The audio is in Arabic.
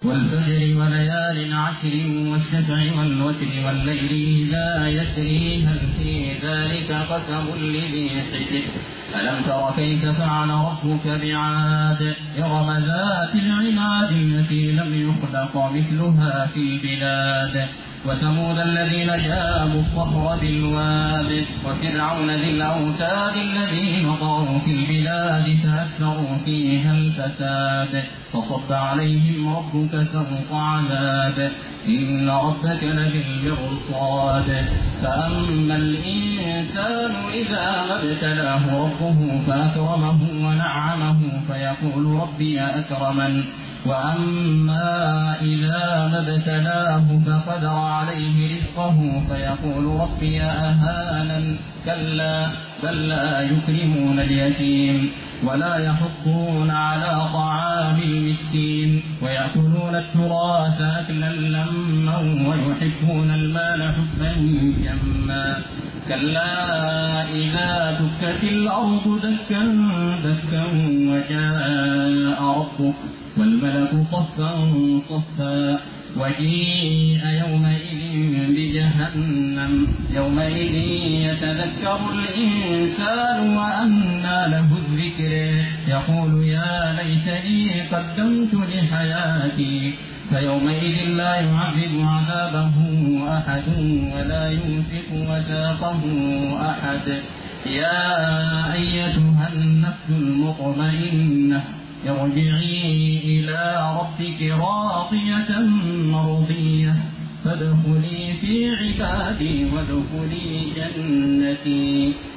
والفجر وليال عشر والشفع والوتر والليل إذا يسري هل في ذلك قسم لذي حجر ألم تر كيف فعل ربك بعاد إرم ذات العماد التي لم يخلق مثلها في البلاد وثمود الذين جابوا الصخر بالواد وفرعون ذي الأوتاد الذين طغوا في البلاد فأكثروا فيها الفساد فصب عليهم ربك سوط عذاب إن ربك لبالمرصاد فأما الإنسان إذا ما ابتلاه ربه فأكرمه ونعمه فيقول ربي أكرمن وأما إذا ما ابتلاه فقدر عليه رزقه فيقول ربي أهانن كلا بل لا يكرمون اليتيم ولا يحضون على طعام المسكين ويأكلون التراث أكلا لما ويحبون المال حبا جما كلا إذا دكت الأرض دكا دكا وجاء ربك والملك صفا صفا وجيء يومئذ بجهنم يومئذ يتذكر الإنسان وأنى له الذكر يقول يا ليتني قدمت لحياتي فيومئذ لا يعذب عذابه أحد ولا يوثق وثاقه أحد يا أيتها النفس المطمئنة ارجعي إلى ربك راضية مرضية فادخلي في عبادي وادخلي جنتي